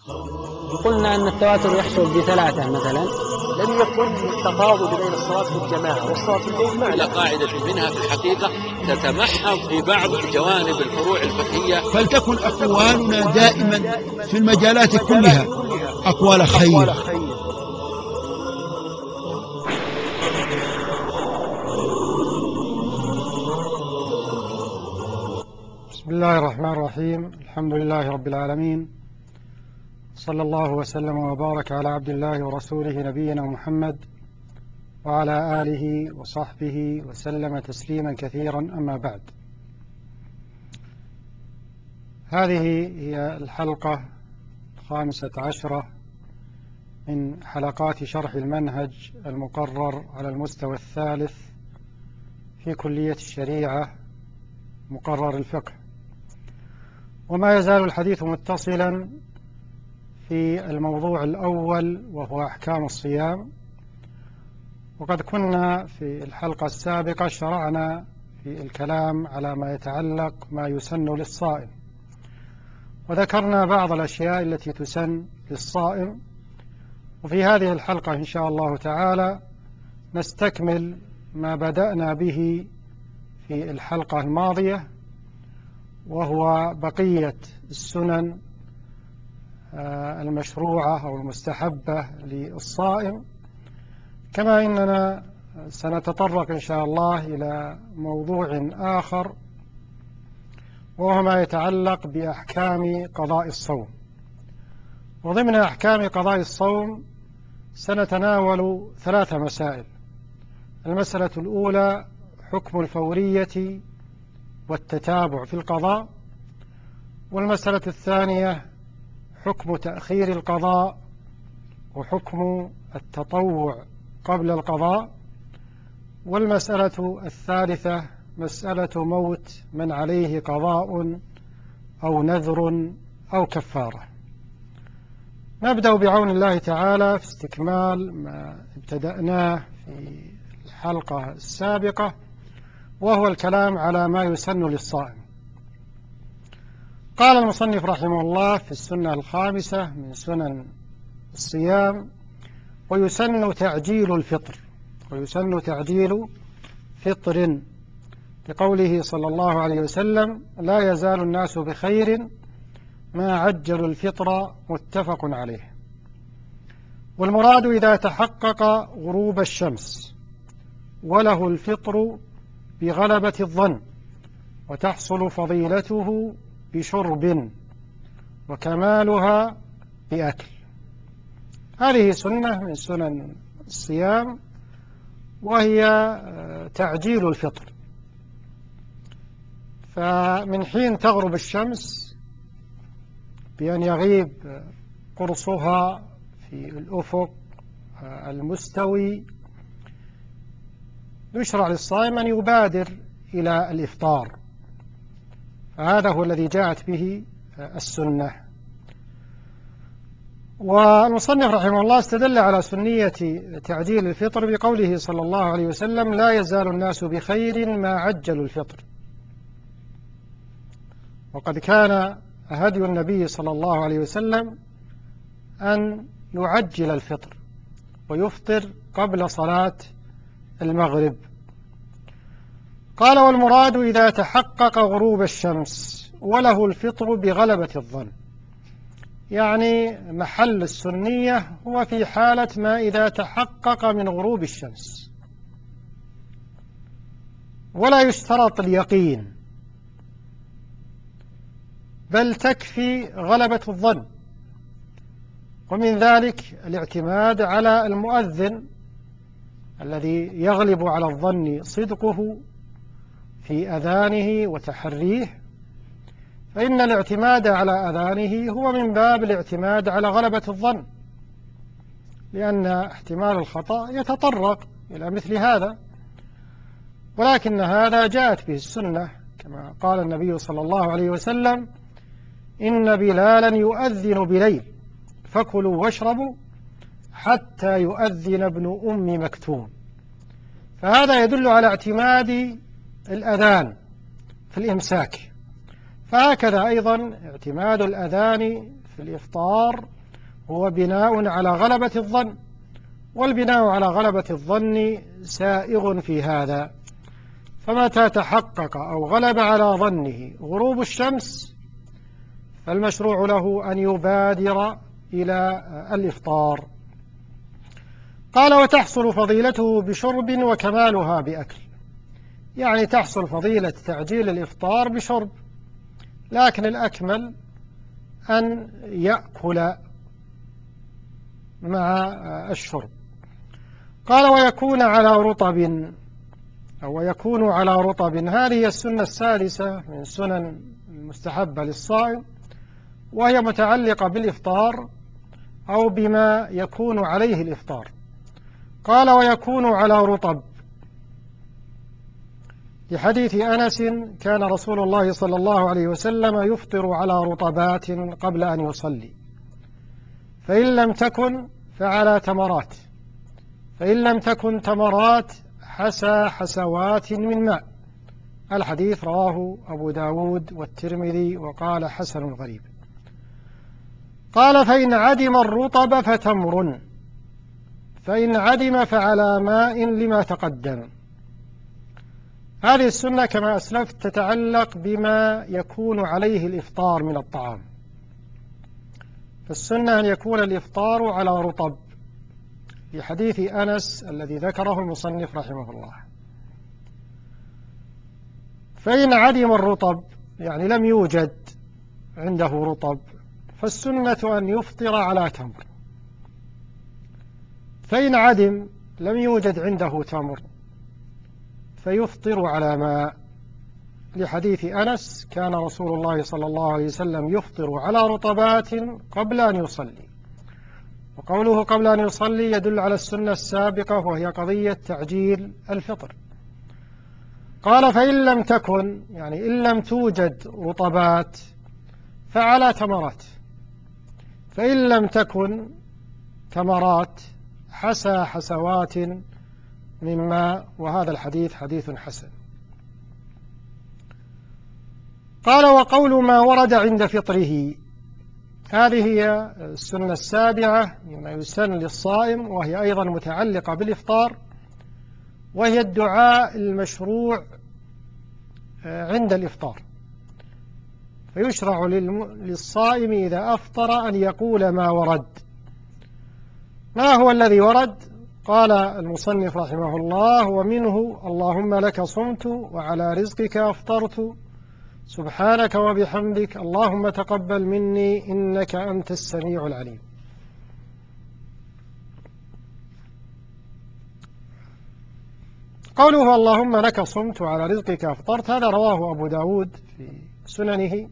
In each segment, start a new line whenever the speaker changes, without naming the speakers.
قلنا أن التواتر يحصل بثلاثة مثلا.
لم يكن التفاضل بين الصلاة في الجماعة والصلاة في البيت
على قاعدة منها في الحقيقة تتمحض في بعض جوانب الفروع الفقهية.
فلتكن أقوالنا دائما في المجالات كلها أقوال خير.
بسم الله الرحمن الرحيم. الحمد لله رب العالمين، صلى الله وسلم وبارك على عبد الله ورسوله نبينا محمد وعلى آله وصحبه وسلم تسليما كثيرا. أما بعد، هذه هي الحلقة 15 من حلقات شرح المنهج المقرر على المستوى الثالث في كلية الشريعة مقرر الفقه، وما يزال الحديث متصلا في الموضوع الأول وهو أحكام الصيام. وقد كنا في الحلقة السابقة شرعنا في الكلام على ما يتعلق ما يسن للصائم، وذكرنا بعض الأشياء التي تسن للصائم. وفي هذه الحلقة إن شاء الله تعالى نستكمل ما بدأنا به في الحلقة الماضية، وهو بقية السنن المشروعة أو المستحبة للصائم. كما إننا سنتطرق إن شاء الله إلى موضوع آخر، وهو ما يتعلق بأحكام قضاء الصوم. وضمن أحكام قضاء الصوم سنتناول 3 مسائل. المسألة الأولى حكم الفورية والتتابع في القضاء، والمسألة الثانية حكم تأخير القضاء وحكم التطوع قبل القضاء، والمسألة الثالثة مسألة موت من عليه قضاء أو نذر أو كفارة. نبدأ بعون الله تعالى في استكمال ما ابتدأناه في الحلقة السابقة، وهو الكلام على ما يسن للصائم. قال المصنف رحمه الله في السنة الخامسة من سنن الصيام: ويسن تعجيل الفطر. ويسن تعجيل فطر، لقوله صلى الله عليه وسلم: لا يزال الناس بخير ما عجلوا الفطر، متفق عليه. والمراد إذا تحقق غروب الشمس، وله الفطر بغلبة الظن، وتحصل فضيلته بشرب، وكمالها بأكل. هذه سنة من سنن الصيام، وهي تعجيل الفطر. فمن حين تغرب الشمس بأن يغيب قرصها في الأفق المستوي، يشرع للصائم أن يبادر إلى الإفطار، فهذا هو الذي جاءت به السنة. والمصنف رحمه الله استدل على سنية تعجيل الفطر بقوله صلى الله عليه وسلم: لا يزال الناس بخير ما عجلوا الفطر. وقد كان هدي النبي صلى الله عليه وسلم أن يعجل الفطر ويفطر قبل صلاة المغرب. قال: والمراد إذا تحقق غروب الشمس، وله الفطر بغلبة الظن. يعني محل السنية هو في حالة ما إذا تحقق من غروب الشمس، ولا يشترط اليقين، بل تكفي غلبة الظن. ومن ذلك الاعتماد على المؤذن الذي يغلب على الظن صدقه في أذانه وتحريه، فإن الاعتماد على أذانه هو من باب الاعتماد على غلبة الظن، لأن احتمال الخطأ يتطرق إلى مثل هذا. ولكن هذا جاءت به السنة، كما قال النبي صلى الله عليه وسلم: إن بلالا يؤذن بليل فكلوا واشربوا حتى يؤذن ابن أم مكتوم. فهذا يدل على اعتماد الأذان في الإمساك. فهكذا أيضا اعتماد الأذان في الإفطار هو بناء على غلبة الظن، والبناء على غلبة الظن سائغ في هذا، فمتى تحقق أو غلب على ظنه غروب الشمس فالمشروع له أن يبادر إلى الإفطار. قال: وتحصل فضيلته بشرب وكمالها بأكل. يعني تحصل فضيلة تعجيل الإفطار بشرب، لكن الأكمل أن يأكل مع الشرب. قال: ويكون على رطب، أو يكون على رطب. هذه هي السنة السادسة من سنن المستحبة للصائم، وهي متعلقة بالإفطار أو بما يكون عليه الإفطار. قال: ويكون على رطب، لحديث أنس: كان رسول الله صلى الله عليه وسلم يفطر على رطبات قبل أن يصلي، فإن لم تكن فعلى تمرات، فإن لم تكن تمرات حسى حسوات من ماء. الحديث رواه أبو داود والترمذي وقال: حسن غريب. قال: فإن عدم الرطب فتمر، فإن عدم فعلى ماء لما تقدم. هذه السنة كما أسلفت تتعلق بما يكون عليه الإفطار من الطعام، فالسنة أن يكون الإفطار على رطب، لحديث أنس الذي ذكره المصنف رحمه الله. فإن عدم الرطب، يعني لم يوجد عنده رطب، فالسنة أن يفطر على تمر. فإن عدم لم يوجد عنده تمر فيفطر على ماء، لحديث أنس: كان رسول الله صلى الله عليه وسلم يفطر على رطبات قبل أن يصلي. وقوله قبل أن يصلي يدل على السنة السابقة، وهي قضية تعجيل الفطر. قال: فإن لم تكن، يعني إن لم توجد رطبات فعلى تمرات، فإن لم تكن تمرات حسى حسوات من ماء. وهذا الحديث حديث حسن. قال: وقول ما ورد عند فطره. هذه هي السنة السابعة مما يسن للصائم، وهي أيضا متعلقة بالإفطار، وهي الدعاء المشروع عند الإفطار. فيشرع للصائم إذا أفطر أن يقول ما ورد. ما هو الذي ورد؟ قال المصنف رحمه الله: ومنه: اللهم لك صمت وعلى رزقك أفطرت، سبحانك وبحمدك، اللهم تقبل مني إنك أنت السميع العليم. قوله اللهم لك صمت وعلى رزقك أفطرت، هذا رواه أبو داود في سننه،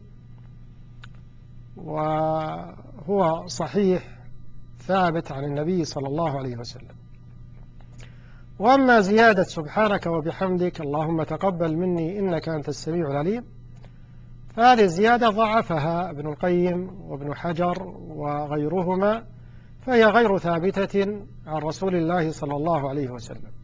وهو صحيح ثابت عن النبي صلى الله عليه وسلم. وأما زيادة سبحانك وبحمدك اللهم تقبل مني إنك أنت السميع العليم، فهذه الزيادة ضعفها ابن القيم وابن حجر وغيرهما، فهي غير ثابتة عن رسول الله صلى الله عليه وسلم.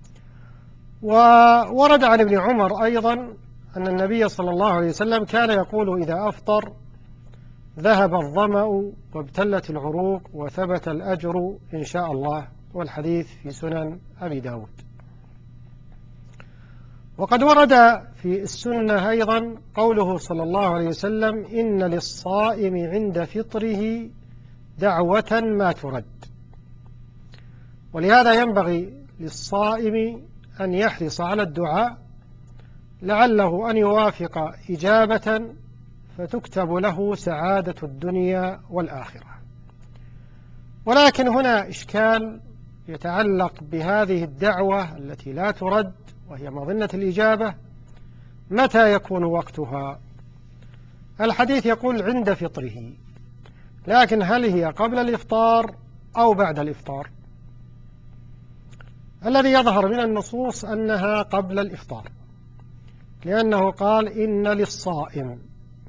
وورد عن ابن عمر أيضا أن النبي صلى الله عليه وسلم كان يقول إذا أفطر: ذهب الظمأ وابتلت العروق وثبت الأجر إن شاء الله. والحديث في سنن أبي داود. وقد ورد في السنة أيضا قوله صلى الله عليه وسلم: إن للصائم عند فطره دعوة ما ترد. ولهذا ينبغي للصائم أن يحرص على الدعاء، لعله أن يوافق إجابة فتكتب له سعادة الدنيا والآخرة. ولكن هنا إشكال يتعلق بهذه الدعوة التي لا ترد، وهي مظنة الإجابة. متى يكون وقتها؟ الحديث يقول عند فطره، لكن هل هي قبل الإفطار أو بعد الإفطار؟ الذي يظهر من النصوص أنها قبل الإفطار، لأنه قال: إن للصائم،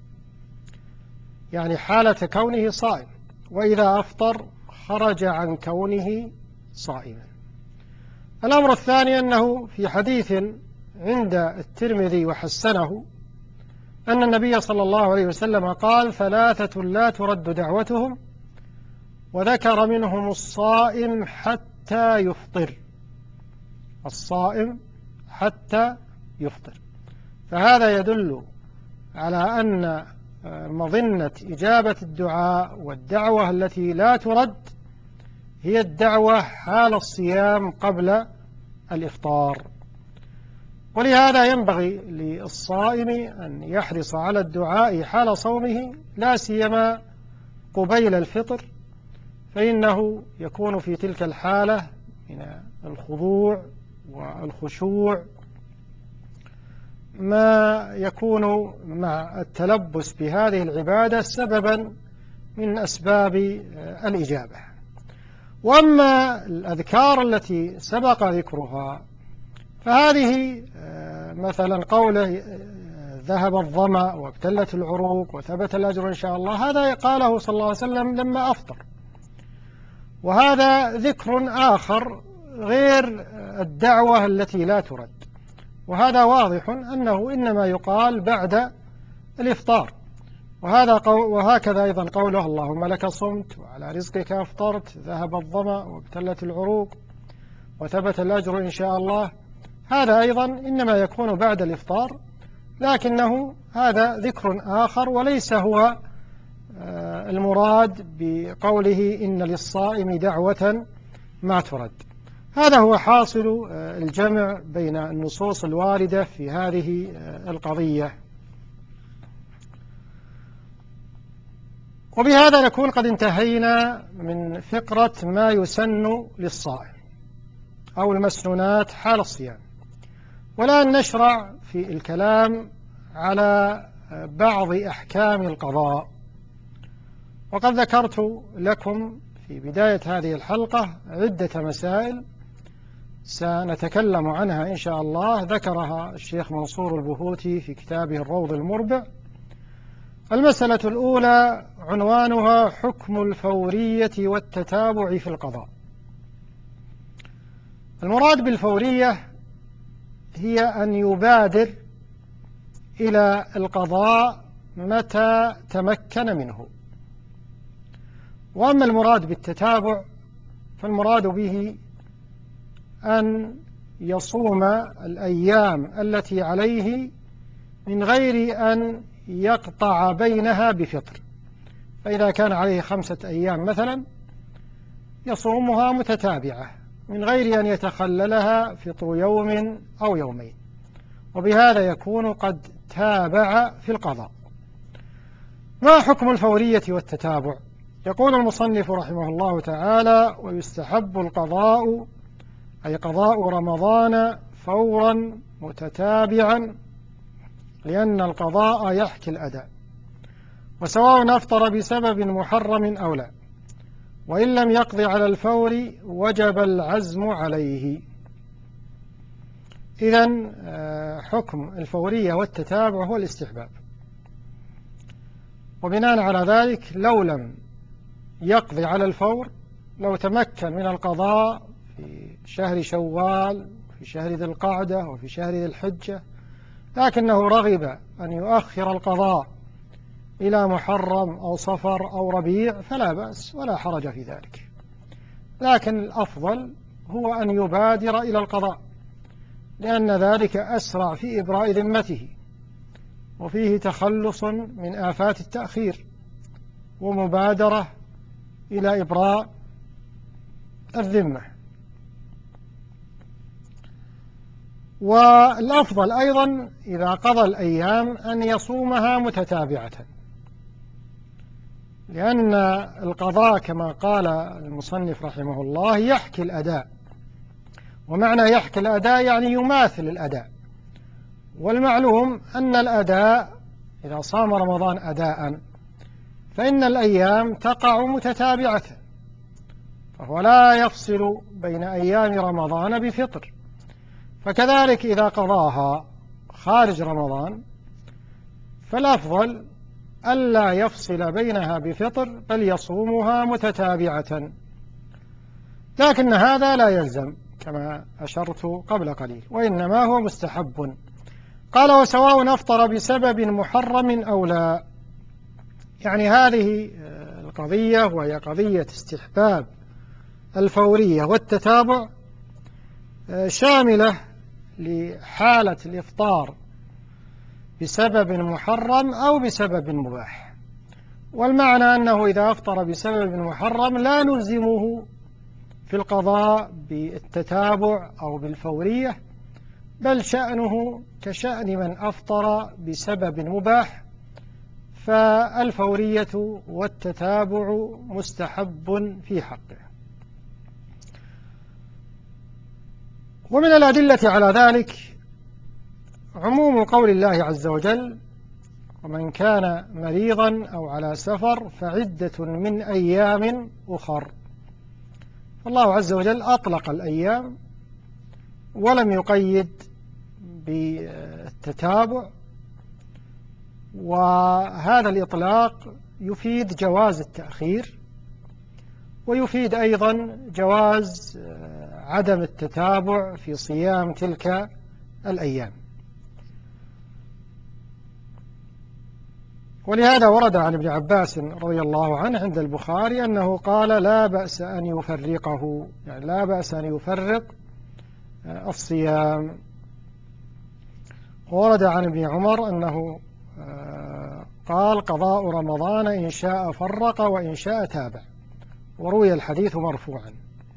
يعني حالة كونه صائم، وإذا أفطر خرج عن كونه صائما. الأمر الثاني أنه في حديث عند الترمذي وحسنه أن النبي صلى الله عليه وسلم قال: 3 لا ترد دعوتهم، وذكر منهم الصائم حتى يفطر. الصائم حتى يفطر. فهذا يدل على أن مظنة إجابة الدعاء والدعوة التي لا ترد هي الدعوة حال الصيام قبل الإفطار. ولهذا ينبغي للصائم أن يحرص على الدعاء حال صومه، لا سيما قبيل الفطر، فإنه يكون في تلك الحالة من الخضوع والخشوع ما يكون مع التلبس بهذه العبادة سببا من أسباب الإجابة. وأما الأذكار التي سبق ذكرها فهذه مثلا قوله: ذهب الظمأ وابتلت العروق وثبت الأجر إن شاء الله، هذا قاله صلى الله عليه وسلم لما أفطر، وهذا ذكر آخر غير الدعوة التي لا ترد، وهذا واضح أنه إنما يقال بعد الإفطار. وهكذا أيضا قوله: اللهم لك صمت وعلى رزقك أفطرت، ذهب الظمأ وابتلت العروق وثبت الأجر إن شاء الله، هذا أيضا إنما يكون بعد الإفطار، لكنه هذا ذكر آخر وليس هو المراد بقوله إن للصائم دعوة ما ترد. هذا هو حاصل الجمع بين النصوص الواردة في هذه القضية. وبهذا نكون قد انتهينا من فقرة ما يسن للصائم أو المسنونات حال الصيام، والآن نشرع في الكلام على بعض أحكام القضاء. وقد ذكرت لكم في بداية هذه الحلقة عدة مسائل سنتكلم عنها إن شاء الله، ذكرها الشيخ منصور البهوتي في كتابه الروض المربع. المسألة الأولى عنوانها حكم الفورية والتتابع في القضاء. المراد بالفورية هي أن يبادر إلى القضاء متى تمكن منه. وأما المراد بالتتابع فالمراد به أن يصوم الأيام التي عليه من غير أن يقطع بينها بفطر. فإذا كان عليه 5 أيام مثلا يصومها متتابعة من غير أن يتخللها فطر يوم أو يومين، وبهذا يكون قد تابع في القضاء. ما حكم الفورية والتتابع؟ يقول المصنف رحمه الله تعالى: ويستحب القضاء أي قضاء رمضان فورا متتابعا، لأن القضاء يحكي الأداء، وسواء أفطر بسبب محرم أو لا، وإن لم يقضي على الفور وجب العزم عليه. إذن حكم الفورية والتتابع هو الاستحباب، وبناء على ذلك لو لم يقضي على الفور، لو تمكن من القضاء في شهر شوال في شهر ذي القعدة وفي شهر ذي الحجة، لكنه رغب أن يؤخر القضاء إلى محرم أو صفر أو ربيع فلا بأس ولا حرج في ذلك، لكن الأفضل هو أن يبادر إلى القضاء، لأن ذلك أسرع في إبراء ذمته، وفيه تخلص من آفات التأخير ومبادرة إلى إبراء الذمة. والأفضل أيضا إذا قضى الأيام أن يصومها متتابعة، لأن القضاء كما قال المصنف رحمه الله يحكي الأداء، ومعنى يحكي الأداء يعني يماثل الأداء، والمعلوم أن الأداء إذا صام رمضان أداء فإن الأيام تقع متتابعة، فهو لا يفصل بين أيام رمضان بفطر. فكذلك إذا قضاها خارج رمضان فالأفضل ألا يفصل بينها بفطر، بل يصومها متتابعة، لكن هذا لا يلزم كما أشرت قبل قليل، وإنما هو مستحب. قال وسواء أفطر بسبب محرم أو لا. يعني هذه القضية وهي قضية استحباب الفورية والتتابع شاملة لحالة الإفطار بسبب محرم أو بسبب مباح. والمعنى أنه إذا أفطر بسبب محرم لا نلزمه في القضاء بالتتابع أو بالفورية، بل شأنه كشأن من أفطر بسبب مباح، فالفورية والتتابع مستحب في حقه. ومن الأدلة على ذلك عموم قول الله عز وجل: ومن كان مريضا أو على سفر فعدة من أيام أخر. الله عز وجل أطلق الأيام ولم يقيد بالتتابع، وهذا الإطلاق يفيد جواز التأخير، ويفيد أيضا جواز عدم التتابع في صيام تلك الأيام. ولهذا ورد عن ابن عباس رضي الله عنه عند البخاري أنه قال: لا بأس أن يفرقه، يعني لا بأس أن يفرق الصيام. ورد عن ابن عمر أنه قال: قضاء رمضان إن شاء فرق وإن شاء تابع. وروي الحديث مرفوعا.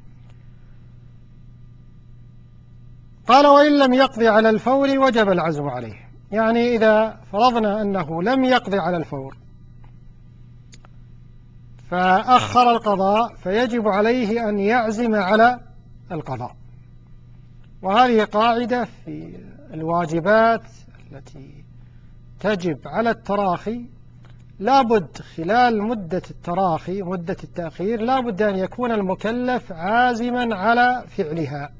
قال: وإن لم يقضي على الفور وجب العزم عليه. يعني إذا فرضنا أنه لم يقضي على الفور فأخر القضاء فيجب عليه أن يعزم على القضاء. وهذه قاعدة في الواجبات التي تجب على التراخي، لابد خلال مدة التراخي مدة التأخير لابد أن يكون المكلف عازما على فعلها.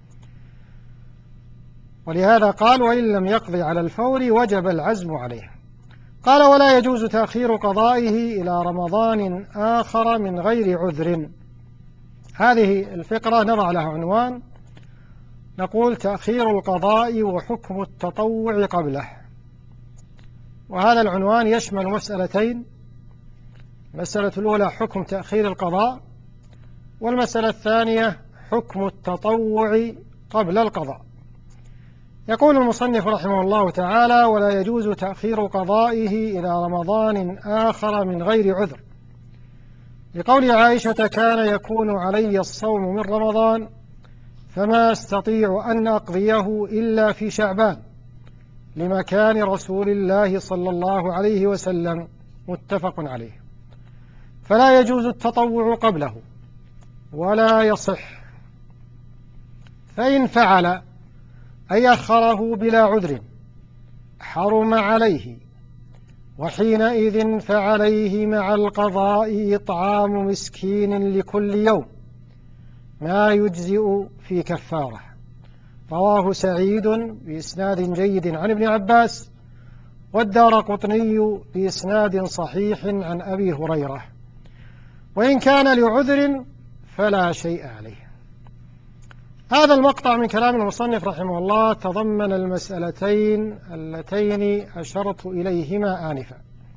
ولهذا قال: وإن لم يقضي على الفور وجب العزم عليه. قال: ولا يجوز تأخير قضائه إلى رمضان آخر من غير عذر. هذه الفقرة نضع لها عنوان، نقول: تأخير القضاء وحكم التطوع قبله. وهذا العنوان يشمل مسألتين: المسألة الأولى حكم تأخير القضاء، والمسألة الثانية حكم التطوع قبل القضاء. يقول المصنف رحمه الله تعالى: ولا يجوز تأخير قضائه إلى رمضان آخر من غير عذر، لقول عائشة: كان يكون علي الصوم من رمضان فما أستطيع أن أقضيه إلا في شعبان، لمكان رسول الله صلى الله عليه وسلم، متفق عليه. فلا يجوز التطوع قبله ولا يصح، فإن فعل أي أخره بلا عذر حرم عليه، وحينئذ فعليه مع القضاء إطعام مسكين لكل يوم ما يجزئ في كفارة. رواه سعيد بإسناد جيد عن ابن عباس، والدارقطني بإسناد صحيح عن أبي هريرة، وإن كان لعذر فلا شيء عليه. هذا المقطع من كلام المصنف رحمه الله تضمن المسألتين اللتين أشرت إليهما آنفا.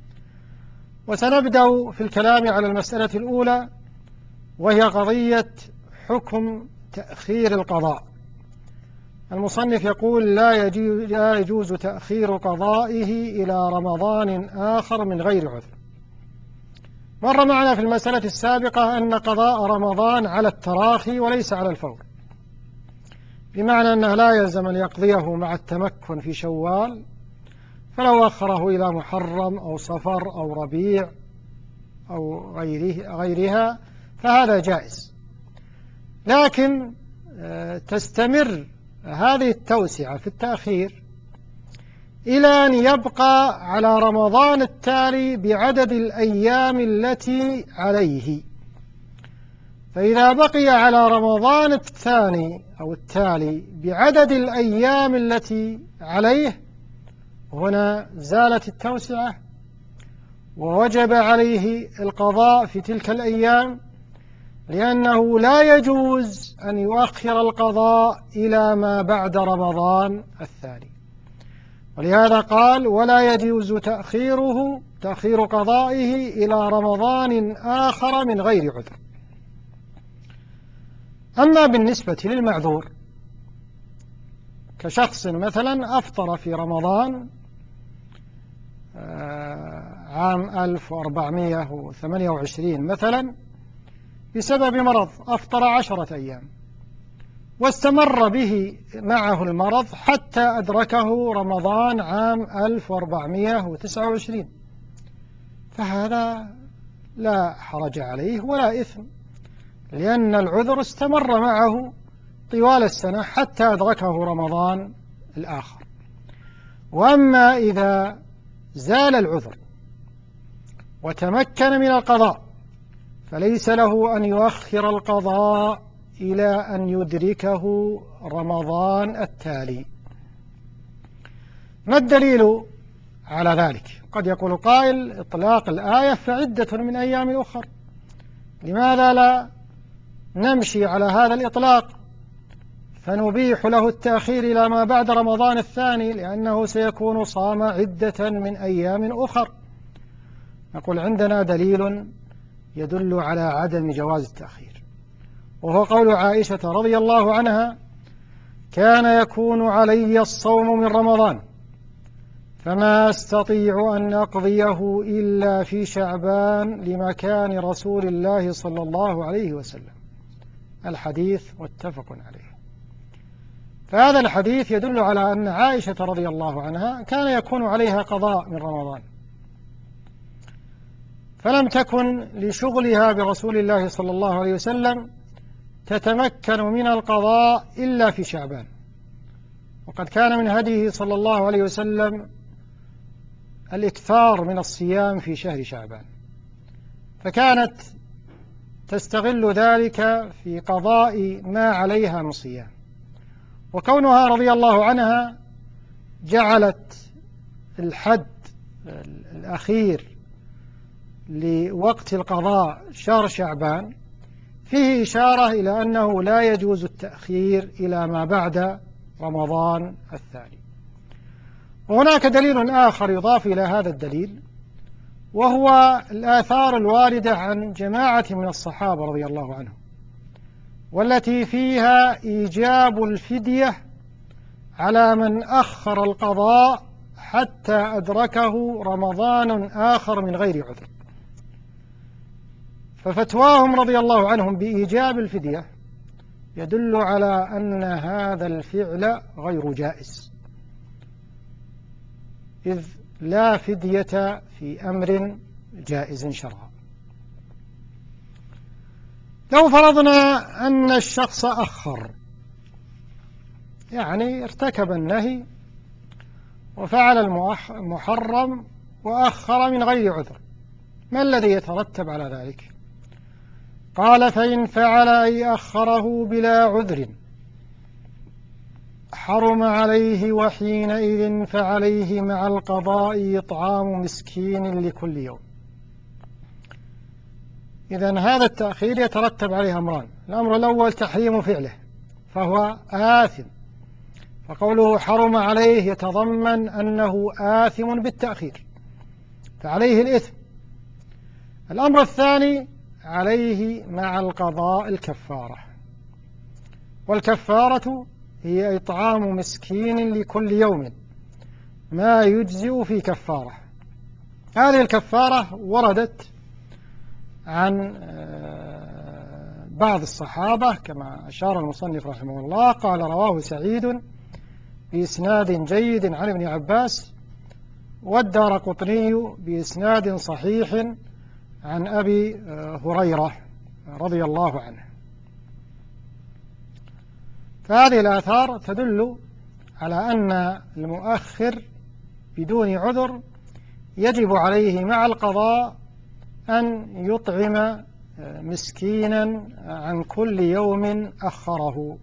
وسنبدأ في الكلام على المسألة الأولى، وهي قضية حكم تأخير القضاء. المصنف يقول: لا يجوز تأخير قضائه إلى رمضان آخر من غير عذر. مر معنا في المسألة السابقة أن قضاء رمضان على التراخي وليس على الفور، بمعنى أنه لا يلزم أن يقضيه مع التمكن في شوال، فلو أخره إلى محرم أو صفر أو ربيع أو غيرها فهذا جائز. لكن تستمر هذه التوسعة في التأخير إلى أن يبقى على رمضان التالي بعدد الأيام التي عليه. فإذا بقي على رمضان الثاني أو التالي بعدد الأيام التي عليه، هنا زالت التوسعة ووجب عليه القضاء في تلك الأيام، لأنه لا يجوز أن يؤخر القضاء إلى ما بعد رمضان الثاني. ولهذا قال: ولا يجوز تأخير قضائه إلى رمضان آخر من غير عذر. أما بالنسبة للمعذور كشخص مثلا أفطر في رمضان عام 1428 مثلا بسبب مرض، أفطر 10 أيام واستمر به معه المرض حتى أدركه رمضان عام 1429، فهذا لا حرج عليه ولا إثم، لأن العذر استمر معه طوال السنة حتى أدركه رمضان الآخر. وأما إذا زال العذر وتمكن من القضاء فليس له أن يؤخر القضاء إلى أن يدركه رمضان التالي. ما الدليل على ذلك؟ قد يقول قائل: إطلاق الآية فعدة من أيام أخر، لماذا لا نمشي على هذا الإطلاق فنبيح له التأخير إلى ما بعد رمضان الثاني، لأنه سيكون صام عدة من أيام أخر؟ نقول: عندنا دليل يدل على عدم جواز التأخير، وهو قول عائشة رضي الله عنها: كان يكون علي الصوم من رمضان فما أستطيع أن أقضيه إلا في شعبان لمكان رسول الله صلى الله عليه وسلم. الحديث متفق عليه. فهذا الحديث يدل على أن عائشة رضي الله عنها كان يكون عليها قضاء من رمضان، فلم تكن لشغلها برسول الله صلى الله عليه وسلم تتمكن من القضاء إلا في شعبان، وقد كان من هديه صلى الله عليه وسلم الإكثار من الصيام في شهر شعبان، فكانت تستغل ذلك في قضاء ما عليها من صيام. وكونها رضي الله عنها جعلت الحد الأخير لوقت القضاء شهر شعبان فيه إشارة إلى أنه لا يجوز التأخير إلى ما بعد رمضان الثاني. وهناك دليل آخر يضاف إلى هذا الدليل، وهو الآثار الواردة عن جماعة من الصحابة رضي الله عنهم، والتي فيها إيجاب الفدية على من أخر القضاء حتى أدركه رمضان آخر من غير عذر. ففتواهم رضي الله عنهم بإيجاب الفدية يدل على أن هذا الفعل غير جائز، إذ لا فدية في أمر جائز شرعا. لو فرضنا أن الشخص أخر، يعني ارتكب النهي وفعل المحرم وأخر من غير عذر، ما الذي يترتب على ذلك؟ قال: فإن فعل أي أخره بلا عذر حرم عليه، وحينئذ فعليه مع القضاء إطعام مسكين لكل يوم. إذن هذا التأخير يترتب عليه أمران: الأمر الأول تحريم فعله فهو آثم، فقوله حرم عليه يتضمن أنه آثم بالتأخير فعليه الإثم. الأمر الثاني عليه مع القضاء الكفارة، والكفارة هي إطعام مسكين لكل يوم ما يجزئ في كفارة. هذه الكفارة وردت عن بعض الصحابة كما أشار المصنف رحمه الله، قال: رواه سعيد بإسناد جيد عن ابن عباس، والدارقطني بإسناد صحيح عن أبي هريرة رضي الله عنه. فهذه الآثار تدل على أن المؤخر بدون عذر يجب عليه مع القضاء أن يطعم مسكينا عن كل يوم أخره.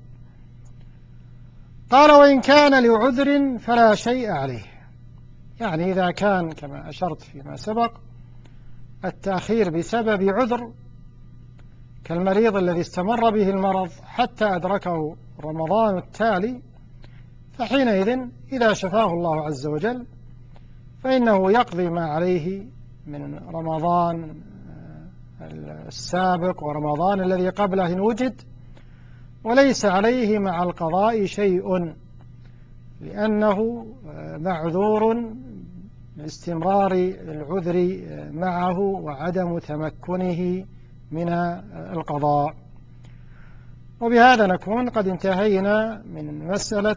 قال: وإن كان لعذر فلا شيء عليه، يعني إذا كان كما أشرت فيما سبق التأخير بسبب عذر كالمريض الذي استمر به المرض حتى أدركه رمضان التالي، فحينئذ إذا شفاه الله عز وجل فإنه يقضي ما عليه من رمضان السابق ورمضان الذي قبله إن وجد، وليس عليه مع القضاء شيء، لأنه معذور لاستمرار العذر معه وعدم تمكنه من القضاء. وبهذا نكون قد انتهينا من مسألة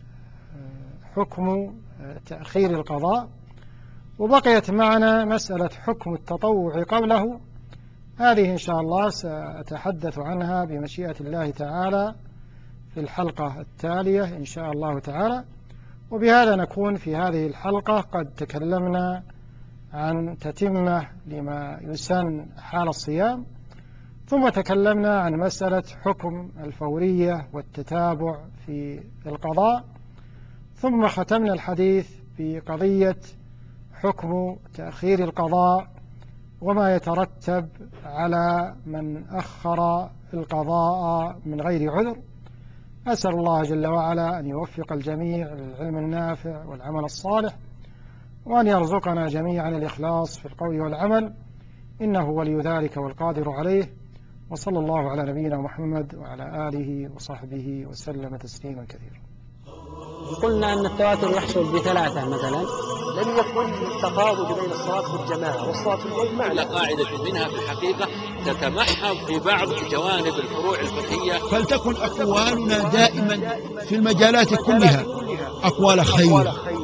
حكم تأخير القضاء، وبقيت معنا مسألة حكم التطوع قبله. هذه إن شاء الله سأتحدث عنها بمشيئة الله تعالى في الحلقة التالية إن شاء الله تعالى. وبهذا نكون في هذه الحلقة قد تكلمنا عن تتمة لما يسن حال الصيام، ثم تكلمنا عن مسألة حكم الفورية والتتابع في القضاء، ثم ختمنا الحديث بقضية حكم تأخير القضاء وما يترتب على من أخر القضاء من غير عذر. أسأل الله جل وعلا أن يوفق الجميع للعلم النافع والعمل الصالح، وأن يرزقنا جميعا الإخلاص في القول والعمل، إنه ولي ذلك والقادر عليه. وصلى الله على نبينا محمد وعلى آله وصحبه وسلم تسليما كثيرا.
قلنا أن التواتر يحصل بثلاثة مثلا.
لم يكن التفاضل بين الصلاة في الجماعة والصلاة في البيت
على
معنى.
قاعدة منها في الحقيقة تتمحض في بعض جوانب الفروع الفقهية.
فلتكن أقوالنا دائما في المجالات كلها أقوال خير